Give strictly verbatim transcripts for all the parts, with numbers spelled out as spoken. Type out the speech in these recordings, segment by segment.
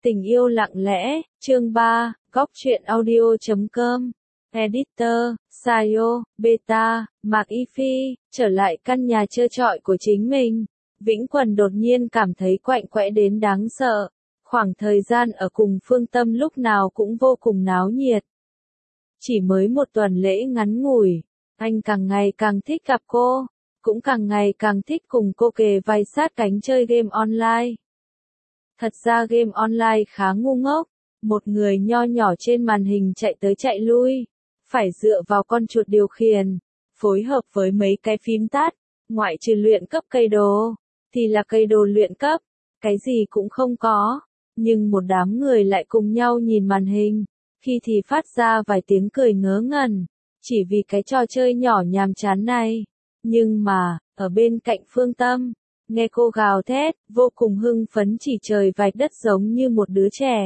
Tình yêu lặng lẽ, chương ba, góc truyện audio chấm com. Editor, Sayo, Beta, Mạc Y Phi, trở lại căn nhà trơ trọi của chính mình. Vĩnh Quần đột nhiên cảm thấy quạnh quẽ đến đáng sợ. Khoảng thời gian ở cùng Phương Tâm lúc nào cũng vô cùng náo nhiệt. Chỉ mới một tuần lễ ngắn ngủi, anh càng ngày càng thích gặp cô, cũng càng ngày càng thích cùng cô kề vai sát cánh chơi game online. Thật ra game online khá ngu ngốc, một người nho nhỏ trên màn hình chạy tới chạy lui, phải dựa vào con chuột điều khiển, phối hợp với mấy cái phím tắt, ngoại trừ luyện cấp cây đồ, thì là cây đồ luyện cấp, cái gì cũng không có, nhưng một đám người lại cùng nhau nhìn màn hình, khi thì phát ra vài tiếng cười ngớ ngẩn, chỉ vì cái trò chơi nhỏ nhàm chán này, nhưng mà, ở bên cạnh Phương Tâm, nghe cô gào thét, vô cùng hưng phấn chỉ trời vạch đất giống như một đứa trẻ.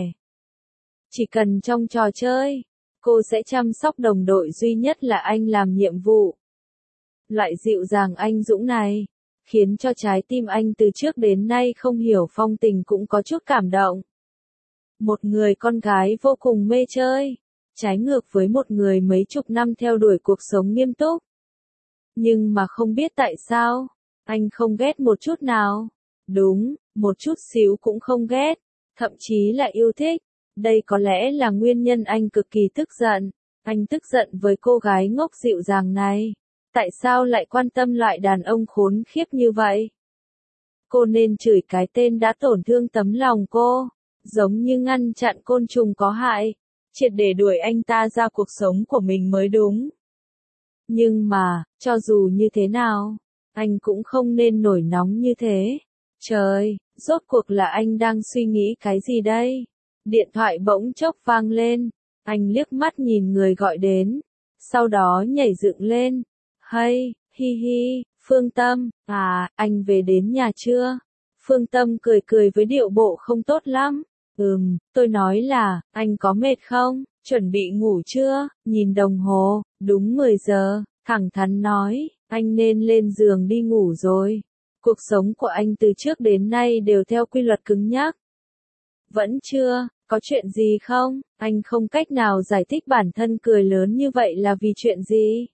Chỉ cần trong trò chơi, cô sẽ chăm sóc đồng đội duy nhất là anh làm nhiệm vụ. Loại dịu dàng anh dũng này, khiến cho trái tim anh từ trước đến nay không hiểu phong tình cũng có chút cảm động. Một người con gái vô cùng mê chơi, trái ngược với một người mấy chục năm theo đuổi cuộc sống nghiêm túc. Nhưng mà không biết tại sao, anh không ghét một chút nào. Đúng, một chút xíu cũng không ghét, thậm chí là yêu thích. Đây có lẽ là nguyên nhân anh cực kỳ tức giận. Anh tức giận với cô gái ngốc dịu dàng này. Tại sao lại quan tâm loại đàn ông khốn khiếp như vậy? Cô nên chửi cái tên đã tổn thương tấm lòng cô, giống như ngăn chặn côn trùng có hại, triệt để đuổi anh ta ra cuộc sống của mình mới đúng. Nhưng mà, cho dù như thế nào, anh cũng không nên nổi nóng như thế. Trời, rốt cuộc là anh đang suy nghĩ cái gì đây? Điện thoại bỗng chốc vang lên, anh liếc mắt nhìn người gọi đến, sau đó nhảy dựng lên. Hay, hi hi, Phương Tâm, à, anh về đến nhà chưa? Phương Tâm cười cười với điệu bộ không tốt lắm. Ừm, tôi nói là, anh có mệt không? Chuẩn bị ngủ chưa? Nhìn đồng hồ, đúng mười giờ, thẳng thắn nói, anh nên lên giường đi ngủ rồi. Cuộc sống của anh từ trước đến nay đều theo quy luật cứng nhắc. Vẫn chưa, có chuyện gì không? Anh không cách nào giải thích bản thân cười lớn như vậy là vì chuyện gì?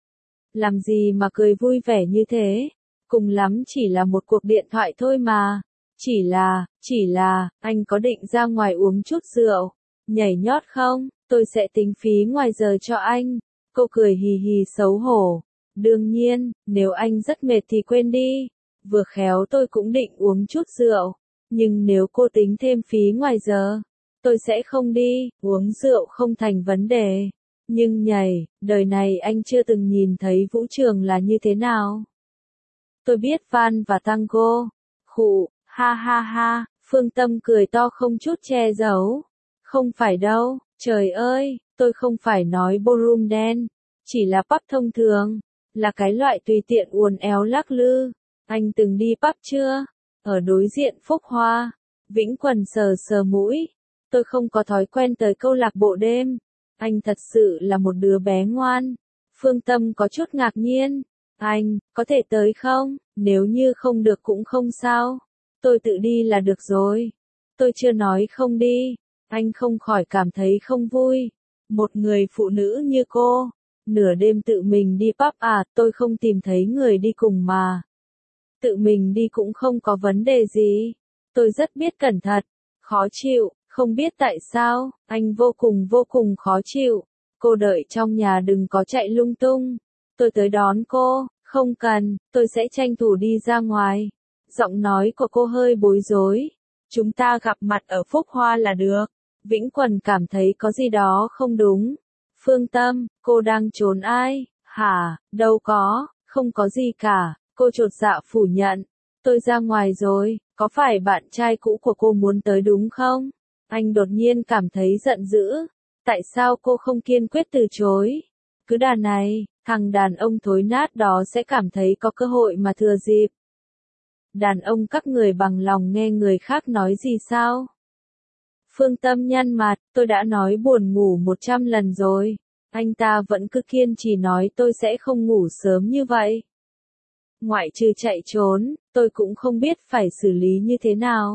Làm gì mà cười vui vẻ như thế? Cùng lắm chỉ là một cuộc điện thoại thôi mà. Chỉ là, chỉ là, anh có định ra ngoài uống chút rượu, nhảy nhót không? Tôi sẽ tính phí ngoài giờ cho anh. Cô cười hì hì xấu hổ. Đương nhiên, nếu anh rất mệt thì quên đi. Vừa khéo tôi cũng định uống chút rượu. Nhưng nếu cô tính thêm phí ngoài giờ, tôi sẽ không đi. Uống rượu không thành vấn đề. Nhưng nhảy, đời này anh chưa từng nhìn thấy vũ trường là như thế nào. Tôi biết van và tango. Khụ, ha ha ha, Phương Tâm cười to không chút che giấu. Không phải đâu, trời ơi, tôi không phải nói ballroom đen, chỉ là pub thông thường, là cái loại tùy tiện uốn éo lắc lư. Anh từng đi pub chưa? Ở đối diện Phúc Hoa. Vĩnh Quần sờ sờ mũi. Tôi không có thói quen tới câu lạc bộ đêm. Anh thật sự là một đứa bé ngoan. Phương Tâm có chút ngạc nhiên. Anh, có thể tới không? Nếu như không được cũng không sao. Tôi tự đi là được rồi. Tôi chưa nói không đi. Anh không khỏi cảm thấy không vui. Một người phụ nữ như cô, nửa đêm tự mình đi pub à, tôi không tìm thấy người đi cùng mà. Tự mình đi cũng không có vấn đề gì. Tôi rất biết cẩn thận. Khó chịu, không biết tại sao, anh vô cùng vô cùng khó chịu. Cô đợi trong nhà đừng có chạy lung tung. Tôi tới đón cô, không cần, tôi sẽ tranh thủ đi ra ngoài. Giọng nói của cô hơi bối rối. Chúng ta gặp mặt ở Phúc Hoa là được. Vĩnh Quần cảm thấy có gì đó không đúng. Phương Tâm, cô đang trốn ai? Hả, đâu có, không có gì cả. Cô chột dạ phủ nhận. Tôi ra ngoài rồi, có phải bạn trai cũ của cô muốn tới đúng không? Anh đột nhiên cảm thấy giận dữ. Tại sao cô không kiên quyết từ chối? Cứ đà này, thằng đàn ông thối nát đó sẽ cảm thấy có cơ hội mà thừa dịp. Đàn ông các người bằng lòng nghe người khác nói gì sao? Phương Tâm nhăn mặt, tôi đã nói buồn ngủ một trăm lần rồi. Anh ta vẫn cứ kiên trì nói tôi sẽ không ngủ sớm như vậy. Ngoại trừ chạy trốn, tôi cũng không biết phải xử lý như thế nào.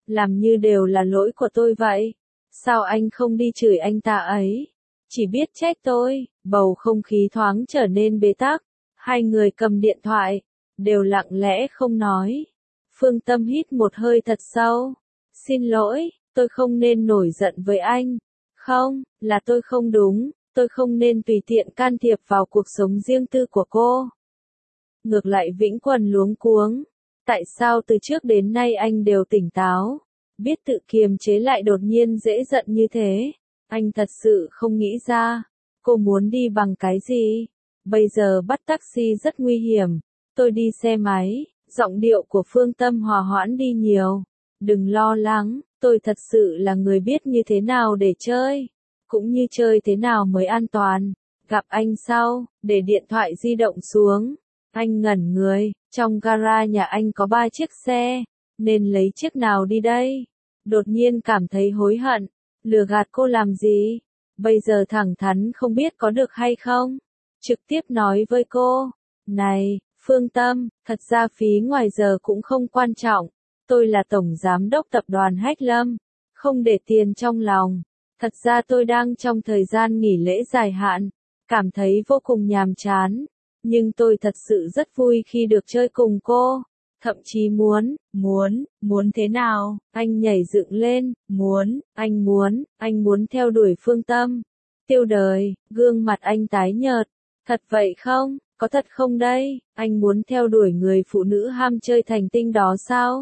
Làm như đều là lỗi của tôi vậy. Sao anh không đi chửi anh ta ấy? Chỉ biết trách tôi. Bầu không khí thoáng trở nên bế tắc. Hai người cầm điện thoại, đều lặng lẽ không nói. Phương Tâm hít một hơi thật sâu. Xin lỗi, tôi không nên nổi giận với anh. Không, là tôi không đúng, tôi không nên tùy tiện can thiệp vào cuộc sống riêng tư của cô. Ngược lại Vĩnh Quần luống cuống. Tại sao từ trước đến nay anh đều tỉnh táo, biết tự kiềm chế lại đột nhiên dễ giận như thế? Anh thật sự không nghĩ ra. Cô muốn đi bằng cái gì? Bây giờ bắt taxi rất nguy hiểm. Tôi đi xe máy. Giọng điệu của Phương Tâm hòa hoãn đi nhiều. Đừng lo lắng, tôi thật sự là người biết như thế nào để chơi, cũng như chơi thế nào mới an toàn. Gặp anh sau, để điện thoại di động xuống. Anh ngẩn người, trong gara nhà anh có ba chiếc xe, nên lấy chiếc nào đi đây? Đột nhiên cảm thấy hối hận, lừa gạt cô làm gì? Bây giờ thẳng thắn không biết có được hay không? Trực tiếp nói với cô, này, Phương Tâm, thật ra phí ngoài giờ cũng không quan trọng. Tôi là tổng giám đốc tập đoàn Hách Lâm, không để tiền trong lòng. Thật ra tôi đang trong thời gian nghỉ lễ dài hạn, cảm thấy vô cùng nhàm chán. Nhưng tôi thật sự rất vui khi được chơi cùng cô. Thậm chí muốn, muốn, muốn thế nào? Anh nhảy dựng lên, muốn, anh muốn, anh muốn theo đuổi Phương Tâm. Tiêu Đời, gương mặt anh tái nhợt. Thật vậy không? Có thật không đây? Anh muốn theo đuổi người phụ nữ ham chơi thành tinh đó sao?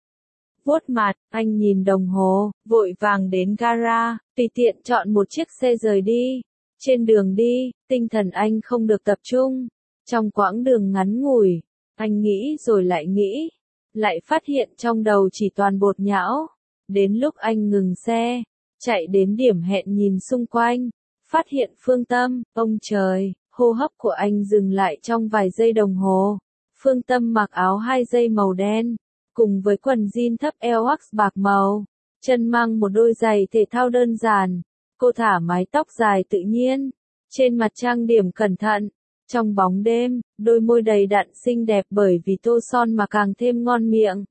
Vuốt mặt, anh nhìn đồng hồ, vội vàng đến gara, tùy tiện chọn một chiếc xe rời đi. Trên đường đi, tinh thần anh không được tập trung. Trong quãng đường ngắn ngủi, anh nghĩ rồi lại nghĩ, lại phát hiện trong đầu chỉ toàn bột nhão. Đến lúc anh ngừng xe, chạy đến điểm hẹn nhìn xung quanh, phát hiện Phương Tâm, ông trời, hô hấp của anh dừng lại trong vài giây đồng hồ. Phương Tâm mặc áo hai dây màu đen, cùng với quần jean thấp eo wax bạc màu, chân mang một đôi giày thể thao đơn giản. Cô thả mái tóc dài tự nhiên, trên mặt trang điểm cẩn thận. Trong bóng đêm, đôi môi đầy đặn xinh đẹp bởi vì tô son mà càng thêm ngon miệng.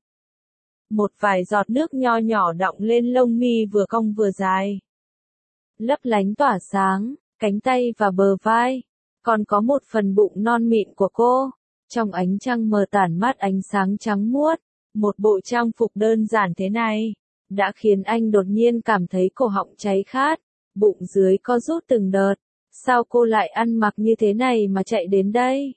Một vài giọt nước nho nhỏ đọng lên lông mi vừa cong vừa dài, lấp lánh tỏa sáng, cánh tay và bờ vai. Còn có một phần bụng non mịn của cô, trong ánh trăng mờ tản mát ánh sáng trắng muốt. Một bộ trang phục đơn giản thế này, đã khiến anh đột nhiên cảm thấy cổ họng cháy khát, bụng dưới co rút từng đợt. Sao cô lại ăn mặc như thế này mà chạy đến đây?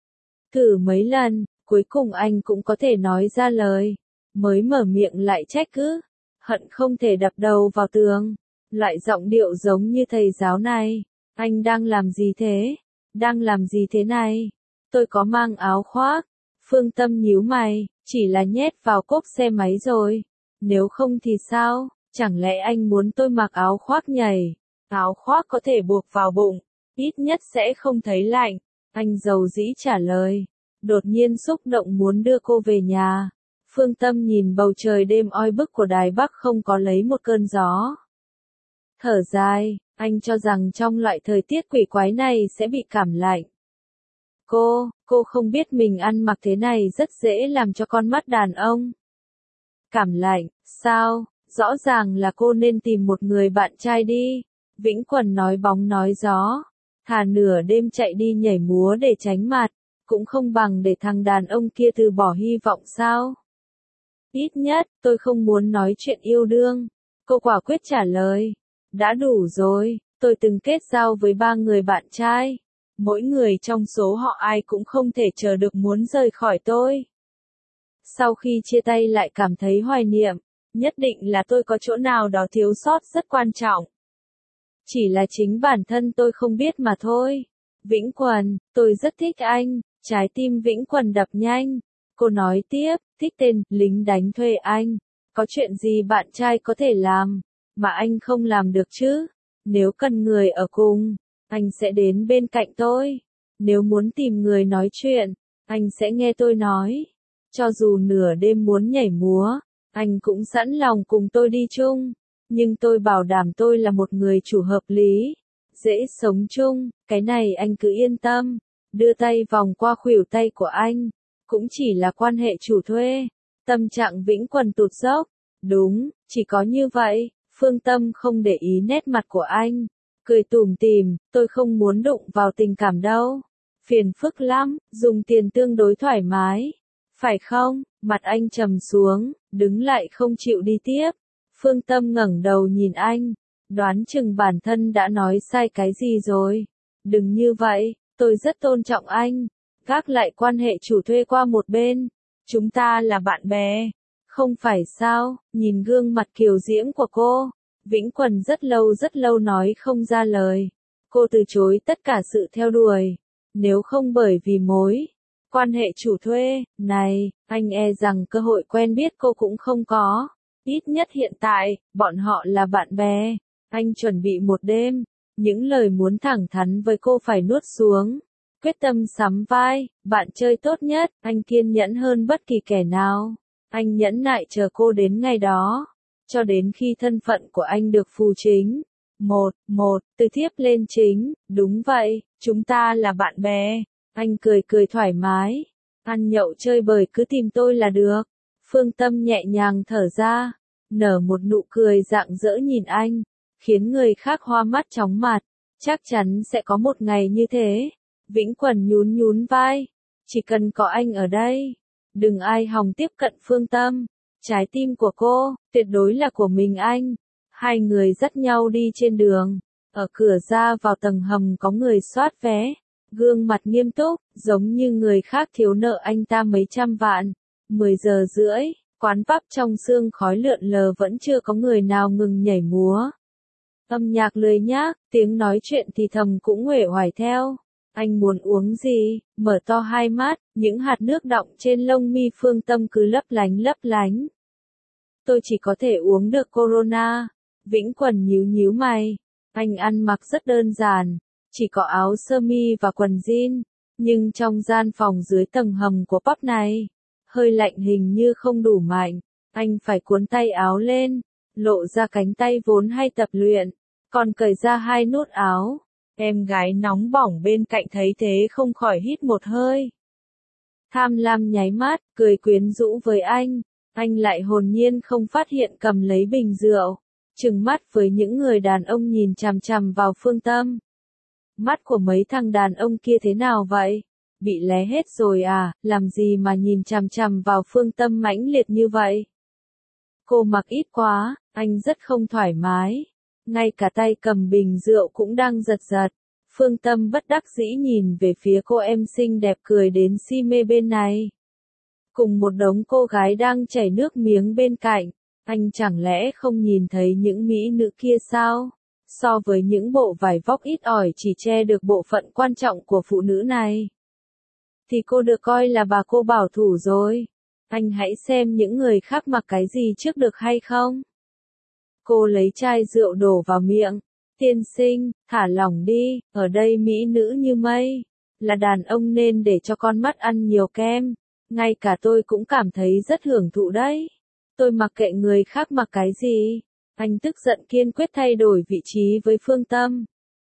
Thử mấy lần, cuối cùng anh cũng có thể nói ra lời. Mới mở miệng lại trách cứ, hận không thể đập đầu vào tường. Loại giọng điệu giống như thầy giáo này. Anh đang làm gì thế? Đang làm gì thế này? Tôi có mang áo khoác. Phương Tâm nhíu mày, chỉ là nhét vào cốp xe máy rồi. Nếu không thì sao? Chẳng lẽ anh muốn tôi mặc áo khoác nhảy? Áo khoác có thể buộc vào bụng, ít nhất sẽ không thấy lạnh. Anh dầu dĩ trả lời, đột nhiên xúc động muốn đưa cô về nhà. Phương Tâm nhìn bầu trời đêm oi bức của Đài Bắc không có lấy một cơn gió. Thở dài, anh cho rằng trong loại thời tiết quỷ quái này sẽ bị cảm lạnh. Cô, cô không biết mình ăn mặc thế này rất dễ làm cho con mắt đàn ông cảm lạnh, sao? Rõ ràng là cô nên tìm một người bạn trai đi. Vĩnh Quần nói bóng nói gió, thà nửa đêm chạy đi nhảy múa để tránh mặt, cũng không bằng để thằng đàn ông kia từ bỏ hy vọng sao? Ít nhất, tôi không muốn nói chuyện yêu đương. Cô quả quyết trả lời. Đã đủ rồi, tôi từng kết giao với ba người bạn trai. Mỗi người trong số họ ai cũng không thể chờ được muốn rời khỏi tôi. Sau khi chia tay lại cảm thấy hoài niệm, nhất định là tôi có chỗ nào đó thiếu sót rất quan trọng. Chỉ là chính bản thân tôi không biết mà thôi. Vĩnh Quần, tôi rất thích anh. Trái tim Vĩnh Quần đập nhanh. Cô nói tiếp, thích tên lính đánh thuê anh. Có chuyện gì bạn trai có thể làm, mà anh không làm được chứ? Nếu cần người ở cùng, anh sẽ đến bên cạnh tôi. Nếu muốn tìm người nói chuyện, anh sẽ nghe tôi nói. Cho dù nửa đêm muốn nhảy múa, anh cũng sẵn lòng cùng tôi đi chung. Nhưng tôi bảo đảm tôi là một người chủ hợp lý, dễ sống chung, cái này anh cứ yên tâm. Đưa tay vòng qua khuỷu tay của anh, cũng chỉ là quan hệ chủ thuê. Tâm trạng Vĩnh Quần tụt dốc, Đúng, chỉ có như vậy. Phương Tâm không để ý nét mặt của anh. Cười tủm tỉm, tôi không muốn đụng vào tình cảm đâu. Phiền phức lắm, dùng tiền tương đối thoải mái. Phải không? Mặt anh trầm xuống, đứng lại không chịu đi tiếp. Phương Tâm ngẩng đầu nhìn anh. Đoán chừng bản thân đã nói sai cái gì rồi. Đừng như vậy, tôi rất tôn trọng anh. Gác lại quan hệ chủ thuê qua một bên. Chúng ta là bạn bè. Không phải sao, nhìn gương mặt kiều diễm của cô. Vĩnh Quần rất lâu rất lâu nói không ra lời. Cô từ chối tất cả sự theo đuổi. Nếu không bởi vì mối quan hệ chủ thuê này, anh e rằng cơ hội quen biết cô cũng không có. Ít nhất hiện tại, bọn họ là bạn bè. Anh chuẩn bị một đêm. Những lời muốn thẳng thắn với cô phải nuốt xuống. Quyết tâm sắm vai, bạn chơi tốt nhất. Anh kiên nhẫn hơn bất kỳ kẻ nào. Anh nhẫn nại chờ cô đến ngày đó. Cho đến khi thân phận của anh được phù chính. Một, một, từ thiếp lên chính. Đúng vậy, chúng ta là bạn bè. Anh cười cười thoải mái. Ăn nhậu chơi bời cứ tìm tôi là được. Phương Tâm nhẹ nhàng thở ra. Nở một nụ cười rạng rỡ nhìn anh. Khiến người khác hoa mắt chóng mặt. Chắc chắn sẽ có một ngày như thế. Vĩnh Quần nhún nhún vai. Chỉ cần có anh ở đây. Đừng ai hòng tiếp cận Phương Tâm. Trái tim của cô, tuyệt đối là của mình anh. Hai người dắt nhau đi trên đường. Ở cửa ra vào tầng hầm có người soát vé. Gương mặt nghiêm túc, giống như người khác thiếu nợ anh ta mấy trăm vạn. Mười giờ rưỡi, quán pub trong sương khói lượn lờ vẫn chưa có người nào ngừng nhảy múa. Âm nhạc lười nhác, tiếng nói chuyện thì thầm cũng uể oải theo. Anh muốn uống gì? Mở to hai mắt, những hạt nước đọng trên lông mi Phương Tâm cứ lấp lánh lấp lánh. Tôi chỉ có thể uống được Corona. Vĩnh Quần nhíu nhíu mày. Anh ăn mặc rất đơn giản, chỉ có áo sơ mi và quần jean, nhưng trong gian phòng dưới tầng hầm của pub này, hơi lạnh hình như không đủ mạnh. Anh phải cuốn tay áo lên, lộ ra cánh tay vốn hay tập luyện, còn cởi ra hai nút áo. Em gái nóng bỏng bên cạnh thấy thế không khỏi hít một hơi. Tham lam nháy mắt, cười quyến rũ với anh. Anh lại hồn nhiên không phát hiện cầm lấy bình rượu, trừng mắt với những người đàn ông nhìn chằm chằm vào Phương Tâm. Mắt của mấy thằng đàn ông kia thế nào vậy? Bị lé hết rồi à, làm gì mà nhìn chằm chằm vào Phương Tâm mãnh liệt như vậy? Cô mặc ít quá, anh rất không thoải mái. Ngay cả tay cầm bình rượu cũng đang giật giật. Phương Tâm bất đắc dĩ nhìn về phía cô em xinh đẹp cười đến si mê bên này. Cùng một đống cô gái đang chảy nước miếng bên cạnh. Anh chẳng lẽ không nhìn thấy những mỹ nữ kia sao? So với những bộ vải vóc ít ỏi chỉ che được bộ phận quan trọng của phụ nữ này, thì cô được coi là bà cô bảo thủ rồi. Anh hãy xem những người khác mặc cái gì trước được hay không? Cô lấy chai rượu đổ vào miệng. Tiên sinh, thả lỏng đi, ở đây mỹ nữ như mây. Là đàn ông nên để cho con mắt ăn nhiều kem. Ngay cả tôi cũng cảm thấy rất hưởng thụ đấy. Tôi mặc kệ người khác mặc cái gì. Anh tức giận kiên quyết thay đổi vị trí với Phương Tâm.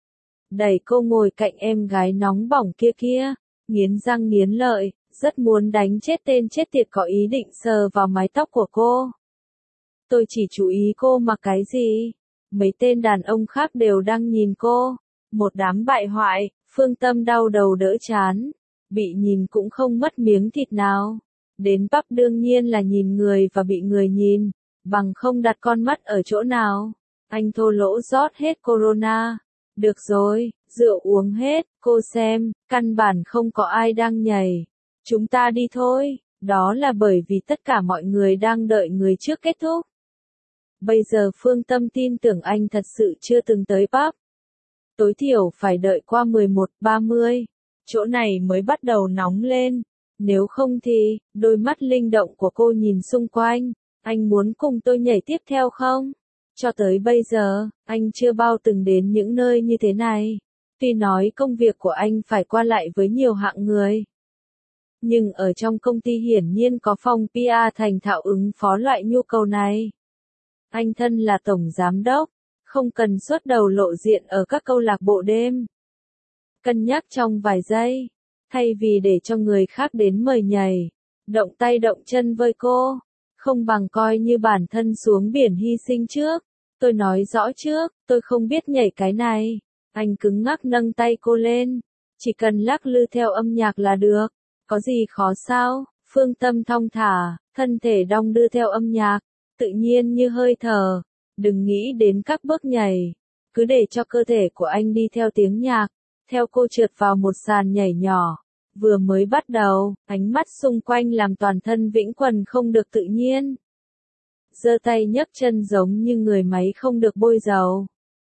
Đẩy cô ngồi cạnh em gái nóng bỏng kia kia. Nghiến răng nghiến lợi, rất muốn đánh chết tên chết tiệt có ý định sờ vào mái tóc của cô. Tôi chỉ chú ý cô mặc cái gì. Mấy tên đàn ông khác đều đang nhìn cô. Một đám bại hoại. Phương Tâm đau đầu đỡ chán. Bị nhìn cũng không mất miếng thịt nào. Đến pub đương nhiên là nhìn người và bị người nhìn. Bằng không đặt con mắt ở chỗ nào. Anh thô lỗ rót hết Corona. Được rồi, rượu uống hết, cô xem, căn bản không có ai đang nhảy. Chúng ta đi thôi, đó là bởi vì tất cả mọi người đang đợi người trước kết thúc. Bây giờ Phương Tâm tin tưởng anh thật sự chưa từng tới pub. Tối thiểu phải đợi qua mười một ba mươi. Chỗ này mới bắt đầu nóng lên. Nếu không thì, đôi mắt linh động của cô nhìn xung quanh. Anh muốn cùng tôi nhảy tiếp theo không? Cho tới bây giờ, anh chưa bao từng đến những nơi như thế này. Tuy nói công việc của anh phải qua lại với nhiều hạng người. Nhưng ở trong công ty hiển nhiên có phòng pê e thành thạo ứng phó loại nhu cầu này. Anh thân là tổng giám đốc, không cần xuất đầu lộ diện ở các câu lạc bộ đêm. Cân nhắc trong vài giây, thay vì để cho người khác đến mời nhảy, động tay động chân với cô, Không bằng coi như bản thân xuống biển hy sinh trước. Tôi nói rõ trước, tôi không biết nhảy cái này. Anh cứng ngắc nâng tay cô lên. Chỉ cần lắc lư theo âm nhạc là được. Có gì khó sao? Phương Tâm thong thả, thân thể đong đưa theo âm nhạc, tự nhiên như hơi thở. Đừng nghĩ đến các bước nhảy. Cứ để cho cơ thể của anh đi theo tiếng nhạc. Theo cô trượt vào một sàn nhảy nhỏ. Vừa mới bắt đầu, ánh mắt xung quanh làm toàn thân Vĩnh Quần không được tự nhiên. Giơ tay nhấc chân giống như người máy không được bôi dầu.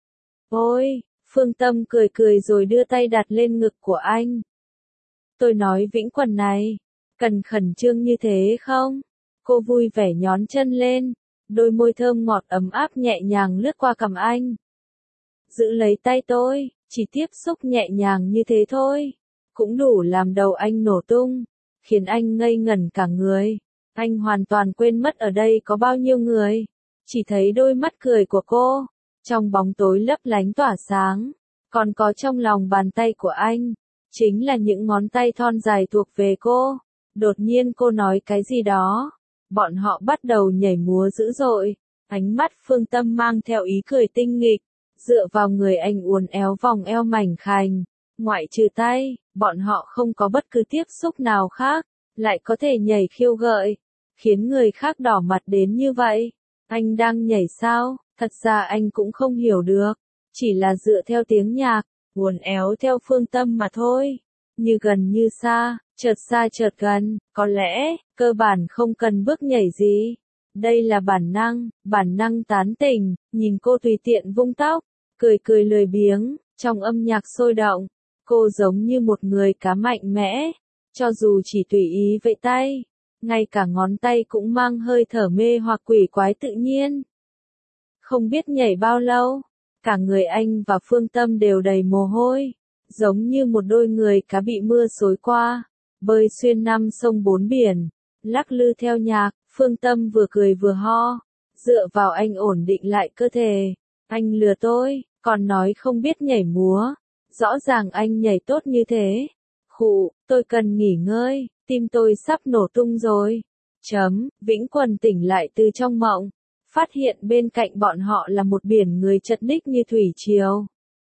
Ôi, Phương Tâm cười cười rồi đưa tay đặt lên ngực của anh. Tôi nói Vĩnh Quần này, cần khẩn trương như thế không? Cô vui vẻ nhón chân lên, đôi môi thơm ngọt ấm áp nhẹ nhàng lướt qua cằm anh. Giữ lấy tay tôi, chỉ tiếp xúc nhẹ nhàng như thế thôi. Cũng đủ làm đầu anh nổ tung, khiến anh ngây ngẩn cả người. Anh hoàn toàn quên mất ở đây có bao nhiêu người. Chỉ thấy đôi mắt cười của cô, trong bóng tối lấp lánh tỏa sáng. Còn có trong lòng bàn tay của anh, chính là những ngón tay thon dài thuộc về cô. Đột nhiên cô nói cái gì đó. Bọn họ bắt đầu nhảy múa dữ dội. Ánh mắt Phương Tâm mang theo ý cười tinh nghịch. Dựa vào người anh uốn éo vòng eo mảnh khảnh. Ngoại trừ tay, bọn họ không có bất cứ tiếp xúc nào khác. Lại có thể nhảy khiêu gợi. Khiến người khác đỏ mặt đến như vậy. Anh đang nhảy sao? Thật ra anh cũng không hiểu được. Chỉ là dựa theo tiếng nhạc, uốn éo theo Phương Tâm mà thôi. Như gần như xa, chợt xa chợt gần, có lẽ, cơ bản không cần bước nhảy gì. Đây là bản năng, bản năng tán tỉnh, nhìn cô tùy tiện vung tóc, cười cười lười biếng, trong âm nhạc sôi động. Cô giống như một người cá mạnh mẽ, cho dù chỉ tùy ý vẫy tay, ngay cả ngón tay cũng mang hơi thở mê hoặc quỷ quái tự nhiên. Không biết nhảy bao lâu, cả người anh và Phương Tâm đều đầy mồ hôi, giống như một đôi người cá bị mưa xối qua, bơi xuyên năm sông bốn biển, lắc lư theo nhạc. Phương Tâm vừa cười vừa ho, dựa vào anh ổn định lại cơ thể. Anh lừa tôi, còn nói không biết nhảy múa, rõ ràng anh nhảy tốt như thế. Khụ, tôi cần nghỉ ngơi, tim tôi sắp nổ tung rồi. Chấm, Vĩnh Quần tỉnh lại từ trong mộng, phát hiện bên cạnh bọn họ là một biển người chật ních như thủy triều.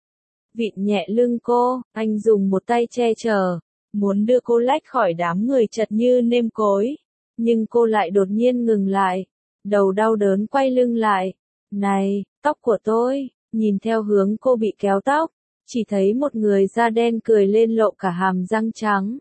Vịn nhẹ lưng cô, anh dùng một tay che chở, muốn đưa cô lách khỏi đám người chật như nêm cối. Nhưng cô lại đột nhiên ngừng lại, đầu đau đớn quay lưng lại. Này, tóc của tôi, nhìn theo hướng cô bị kéo tóc, chỉ thấy một người da đen cười lên lộ cả hàm răng trắng.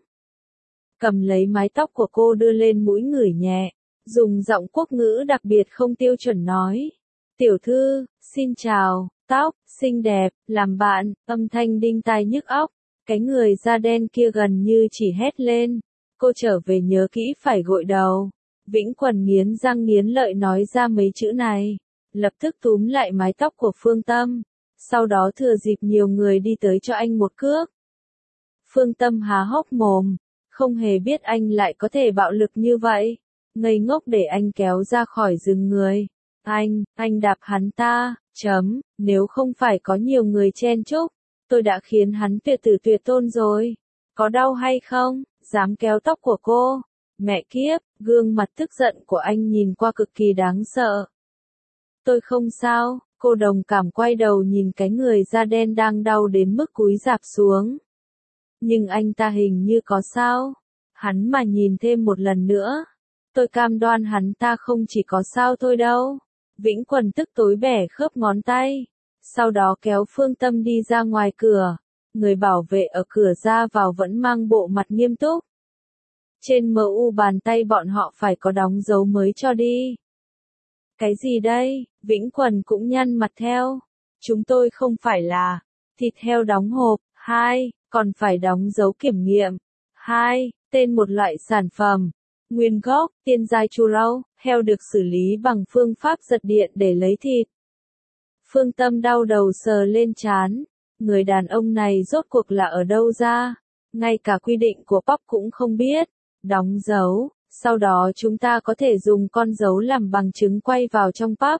Cầm lấy mái tóc của cô đưa lên mũi ngửi nhẹ, dùng giọng quốc ngữ đặc biệt không tiêu chuẩn nói. Tiểu thư, xin chào, tóc, xinh đẹp, làm bạn, âm thanh đinh tai nhức óc. Cái người da đen kia gần như chỉ hét lên. Cô trở về nhớ kỹ phải gội đầu. Vĩnh Quần nghiến răng nghiến lợi nói ra mấy chữ này. Lập tức túm lại mái tóc của Phương Tâm. Sau đó thừa dịp nhiều người đi tới cho anh một cước. Phương Tâm há hốc mồm. Không hề biết anh lại có thể bạo lực như vậy. Ngây ngốc để anh kéo ra khỏi rừng người. Anh, anh đạp hắn ta, chấm, nếu không phải có nhiều người chen chúc, tôi đã khiến hắn tuyệt tử tuyệt tôn rồi. Có đau hay không? Dám kéo tóc của cô. Mẹ kiếp, gương mặt tức giận của anh nhìn qua cực kỳ đáng sợ. Tôi không sao, cô đồng cảm quay đầu nhìn cái người da đen đang đau đến mức cúi rạp xuống. Nhưng anh ta hình như có sao. Hắn mà nhìn thêm một lần nữa, tôi cam đoan hắn ta không chỉ có sao thôi đâu. Vĩnh Quần tức tối bẻ khớp ngón tay. Sau đó kéo Phương Tâm đi ra ngoài cửa. Người bảo vệ ở cửa ra vào vẫn mang bộ mặt nghiêm túc. Trên em u bàn tay bọn họ phải có đóng dấu mới cho đi. Cái gì đây? Vĩnh Quần cũng nhăn mặt theo. Chúng tôi không phải là thịt heo đóng hộp. Hai, còn phải đóng dấu kiểm nghiệm. Hai, tên một loại sản phẩm. Nguyên gốc, tiên giai chu rau, heo được xử lý bằng phương pháp giật điện để lấy thịt. Phương Tâm đau đầu sờ lên trán. Người đàn ông này rốt cuộc là ở đâu ra? Ngay cả quy định của pub cũng không biết. Đóng dấu, sau đó chúng ta có thể dùng con dấu làm bằng chứng quay vào trong pub.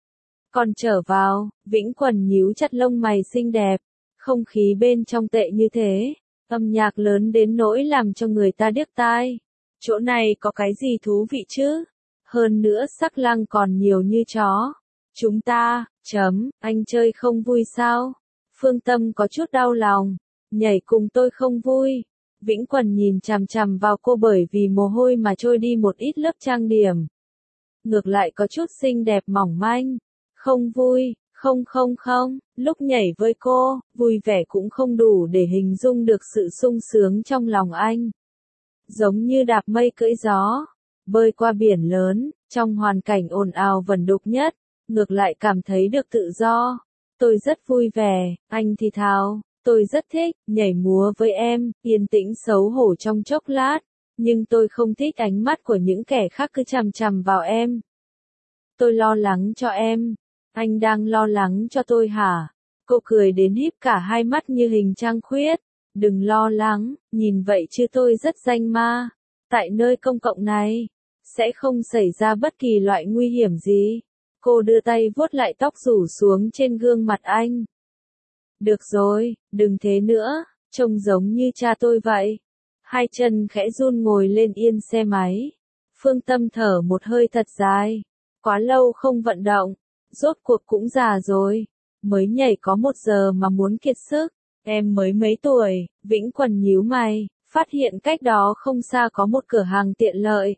Còn trở vào, Vĩnh Quần nhíu chặt lông mày xinh đẹp. Không khí bên trong tệ như thế. Âm nhạc lớn đến nỗi làm cho người ta điếc tai. Chỗ này có cái gì thú vị chứ? Hơn nữa sắc lang còn nhiều như chó. Chúng ta, chấm, anh chơi không vui sao? Phương Tâm có chút đau lòng. Nhảy cùng tôi không vui. Vĩnh Quần nhìn chằm chằm vào cô bởi vì mồ hôi mà trôi đi một ít lớp trang điểm. Ngược lại có chút xinh đẹp mỏng manh. Không vui, không không không, lúc nhảy với cô, vui vẻ cũng không đủ để hình dung được sự sung sướng trong lòng anh. Giống như đạp mây cưỡi gió, bơi qua biển lớn, trong hoàn cảnh ồn ào vẩn đục nhất, ngược lại cảm thấy được tự do. Tôi rất vui vẻ, anh thì thào, tôi rất thích, nhảy múa với em, yên tĩnh xấu hổ trong chốc lát, nhưng tôi không thích ánh mắt của những kẻ khác cứ chằm chằm vào em. Tôi lo lắng cho em. Anh đang lo lắng cho tôi hả? Cô cười đến híp cả hai mắt như hình trăng khuyết. Đừng lo lắng, nhìn vậy chứ tôi rất danh ma. Tại nơi công cộng này, sẽ không xảy ra bất kỳ loại nguy hiểm gì. Cô đưa tay vuốt lại tóc rủ xuống trên gương mặt anh. Được rồi, đừng thế nữa, trông giống như cha tôi vậy. Hai chân khẽ run ngồi lên yên xe máy. Phương Tâm thở một hơi thật dài. Quá lâu không vận động, rốt cuộc cũng già rồi. Mới nhảy có một giờ mà muốn kiệt sức. Em mới mấy tuổi, Vĩnh Quần nhíu mày, phát hiện cách đó không xa có một cửa hàng tiện lợi.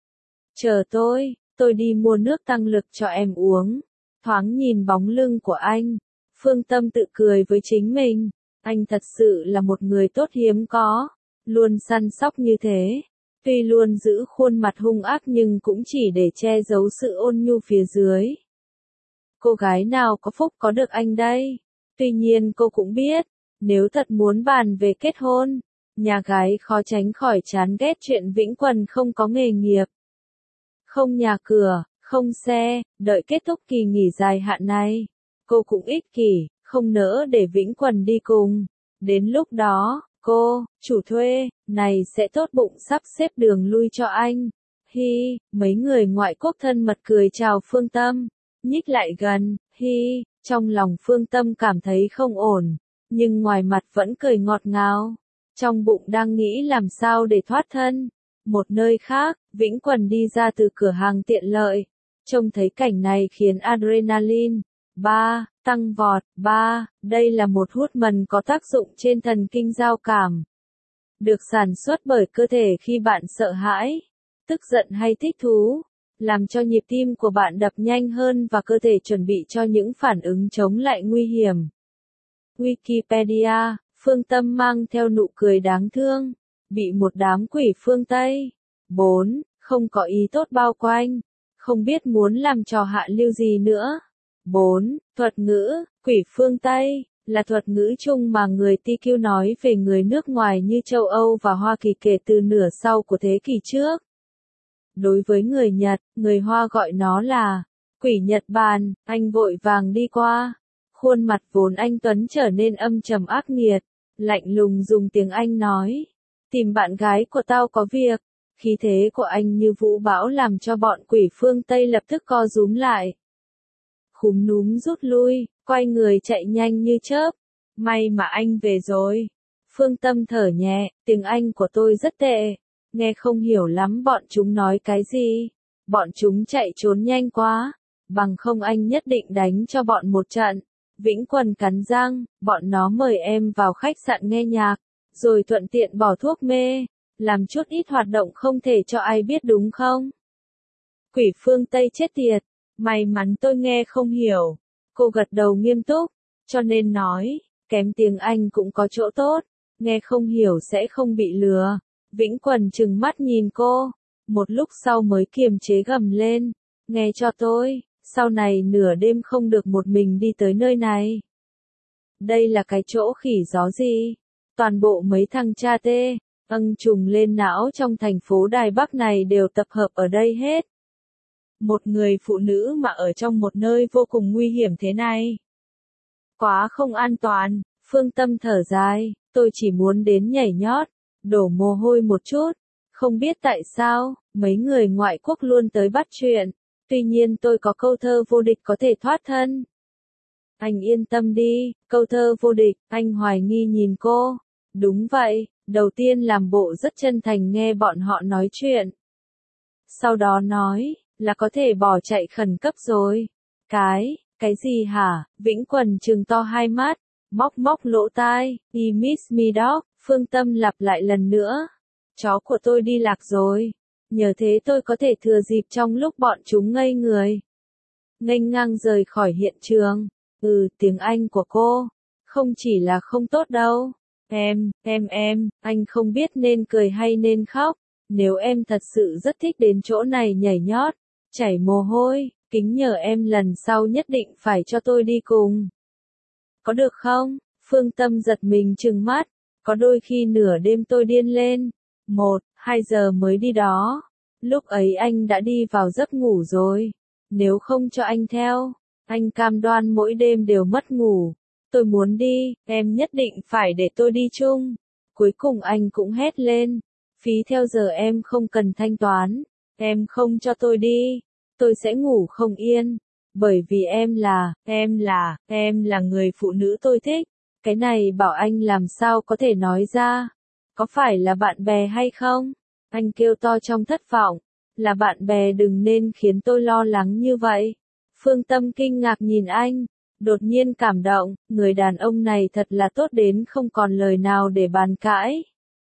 Chờ tôi, tôi đi mua nước tăng lực cho em uống. Thoáng nhìn bóng lưng của anh, Phương Tâm tự cười với chính mình. Anh thật sự là một người tốt hiếm có, luôn săn sóc như thế. Tuy luôn giữ khuôn mặt hung ác nhưng cũng chỉ để che giấu sự ôn nhu phía dưới. Cô gái nào có phúc có được anh đây? Tuy nhiên cô cũng biết, nếu thật muốn bàn về kết hôn, nhà gái khó tránh khỏi chán ghét chuyện Vĩnh Quần không có nghề nghiệp. Không nhà cửa, không xe, đợi kết thúc kỳ nghỉ dài hạn này. Cô cũng ích kỷ, không nỡ để Vĩnh Quần đi cùng. Đến lúc đó, cô, chủ thuê, này sẽ tốt bụng sắp xếp đường lui cho anh. Hi, mấy người ngoại quốc thân mật cười chào Phương Tâm, nhích lại gần, hi, trong lòng Phương Tâm cảm thấy không ổn, nhưng ngoài mặt vẫn cười ngọt ngào, trong bụng đang nghĩ làm sao để thoát thân. Một nơi khác, Vĩnh Quần đi ra từ cửa hàng tiện lợi, trông thấy cảnh này khiến adrenaline, ba, tăng vọt, ba, đây là một hút mần có tác dụng trên thần kinh giao cảm. Được sản xuất bởi cơ thể khi bạn sợ hãi, tức giận hay thích thú, làm cho nhịp tim của bạn đập nhanh hơn và cơ thể chuẩn bị cho những phản ứng chống lại nguy hiểm. Wikipedia, Phương Tâm mang theo nụ cười đáng thương, bị một đám quỷ phương Tây. bốn. Không có ý tốt bao quanh, không biết muốn làm trò hạ lưu gì nữa. bốn. Thuật ngữ, quỷ phương Tây, là thuật ngữ chung mà người tê quy nói về người nước ngoài như châu Âu và Hoa Kỳ kể từ nửa sau của thế kỷ trước. Đối với người Nhật, người Hoa gọi nó là quỷ Nhật Bản. Anh vội vàng đi qua. Khuôn mặt vốn anh tuấn trở nên âm trầm ác nghiệt, lạnh lùng dùng tiếng Anh nói. Tìm bạn gái của tao có việc. Khí thế của anh như vũ bão làm cho bọn quỷ phương Tây lập tức co rúm lại. Khúm núm rút lui, quay người chạy nhanh như chớp. May mà anh về rồi. Phương Tâm thở nhẹ, tiếng Anh của tôi rất tệ. Nghe không hiểu lắm bọn chúng nói cái gì. Bọn chúng chạy trốn nhanh quá. Bằng không anh nhất định đánh cho bọn một trận. Vĩnh Quần cắn răng, bọn nó mời em vào khách sạn nghe nhạc, rồi thuận tiện bỏ thuốc mê, làm chút ít hoạt động không thể cho ai biết đúng không? Quỷ phương Tây chết tiệt, may mắn tôi nghe không hiểu. Cô gật đầu nghiêm túc, cho nên nói, kém tiếng Anh cũng có chỗ tốt, nghe không hiểu sẽ không bị lừa. Vĩnh Quần trừng mắt nhìn cô, một lúc sau mới kiềm chế gầm lên, nghe cho tôi, sau này nửa đêm không được một mình đi tới nơi này. Đây là cái chỗ khỉ gió gì? Toàn bộ mấy thằng cha tê, âng trùng lên não trong thành phố Đài Bắc này đều tập hợp ở đây hết. Một người phụ nữ mà ở trong một nơi vô cùng nguy hiểm thế này. Quá không an toàn, Phương Tâm thở dài, tôi chỉ muốn đến nhảy nhót, đổ mồ hôi một chút. Không biết tại sao, mấy người ngoại quốc luôn tới bắt chuyện. Tuy nhiên tôi có câu thơ vô địch có thể thoát thân. Anh yên tâm đi, câu thơ vô địch, anh hoài nghi nhìn cô. Đúng vậy, đầu tiên làm bộ rất chân thành nghe bọn họ nói chuyện. Sau đó nói, là có thể bỏ chạy khẩn cấp rồi. Cái, cái gì hả? Vĩnh Quần trừng to hai mắt, móc móc lỗ tai, "You miss me dog", Phương Tâm lặp lại lần nữa. Chó của tôi đi lạc rồi. Nhờ thế tôi có thể thừa dịp trong lúc bọn chúng ngây người. Nghênh ngang rời khỏi hiện trường. Ừ, tiếng Anh của cô. Không chỉ là không tốt đâu. Em, em em, anh không biết nên cười hay nên khóc. Nếu em thật sự rất thích đến chỗ này nhảy nhót, chảy mồ hôi, kính nhờ em lần sau nhất định phải cho tôi đi cùng. Có được không? Phương Tâm giật mình trừng mắt. Có đôi khi nửa đêm tôi điên lên. Một, hai giờ mới đi đó. Lúc ấy anh đã đi vào giấc ngủ rồi. Nếu không cho anh theo, anh cam đoan mỗi đêm đều mất ngủ. Tôi muốn đi, em nhất định phải để tôi đi chung. Cuối cùng anh cũng hét lên. Phí theo giờ em không cần thanh toán. Em không cho tôi đi. Tôi sẽ ngủ không yên. Bởi vì em là, em là, em là người phụ nữ tôi thích. Cái này bảo anh làm sao có thể nói ra. Có phải là bạn bè hay không? Anh kêu to trong thất vọng. Là bạn bè đừng nên khiến tôi lo lắng như vậy. Phương Tâm kinh ngạc nhìn anh. Đột nhiên cảm động, người đàn ông này thật là tốt đến không còn lời nào để bàn cãi.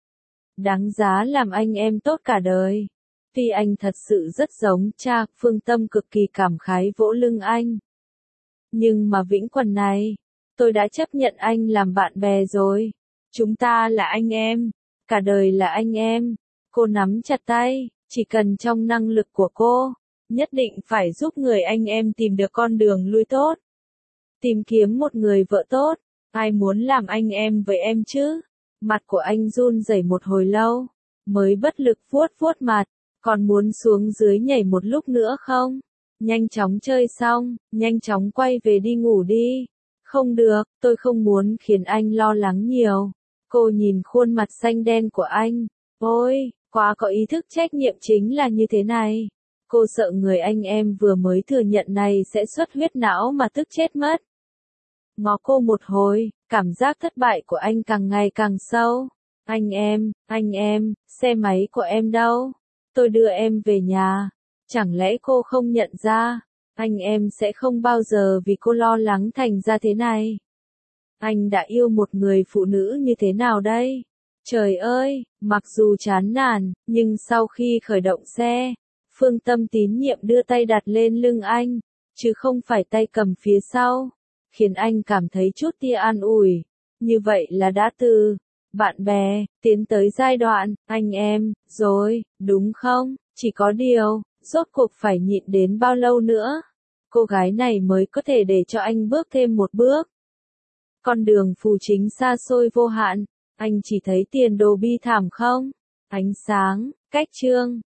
Đáng giá làm anh em tốt cả đời. Tuy anh thật sự rất giống cha, Phương Tâm cực kỳ cảm khái vỗ lưng anh. Nhưng mà Vĩnh Quần này, tôi đã chấp nhận anh làm bạn bè rồi. Chúng ta là anh em, cả đời là anh em. Cô nắm chặt tay, chỉ cần trong năng lực của cô, nhất định phải giúp người anh em tìm được con đường lui tốt. Tìm kiếm một người vợ tốt, ai muốn làm anh em với em chứ? Mặt của anh run rẩy một hồi lâu, mới bất lực vuốt vuốt mặt, còn muốn xuống dưới nhảy một lúc nữa không? Nhanh chóng chơi xong, nhanh chóng quay về đi ngủ đi. Không được, tôi không muốn khiến anh lo lắng nhiều. Cô nhìn khuôn mặt xanh đen của anh. Ôi, quá có ý thức trách nhiệm chính là như thế này. Cô sợ người anh em vừa mới thừa nhận này sẽ xuất huyết não mà tức chết mất. Ngó cô một hồi, cảm giác thất bại của anh càng ngày càng sâu. Anh em, anh em, xe máy của em đâu? Tôi đưa em về nhà. Chẳng lẽ cô không nhận ra? Anh em sẽ không bao giờ vì cô lo lắng thành ra thế này. Anh đã yêu một người phụ nữ như thế nào đây? Trời ơi, mặc dù chán nản, nhưng sau khi khởi động xe, Phương Tâm tín nhiệm đưa tay đặt lên lưng anh, chứ không phải tay cầm phía sau, khiến anh cảm thấy chút tia an ủi. Như vậy là đã từ bạn bè, tiến tới giai đoạn, anh em, rồi, đúng không? Chỉ có điều, rốt cuộc phải nhịn đến bao lâu nữa? Cô gái này mới có thể để cho anh bước thêm một bước. Con đường phù chính xa xôi vô hạn, anh chỉ thấy tiền đồ bi thảm không? Ánh sáng, cách chương.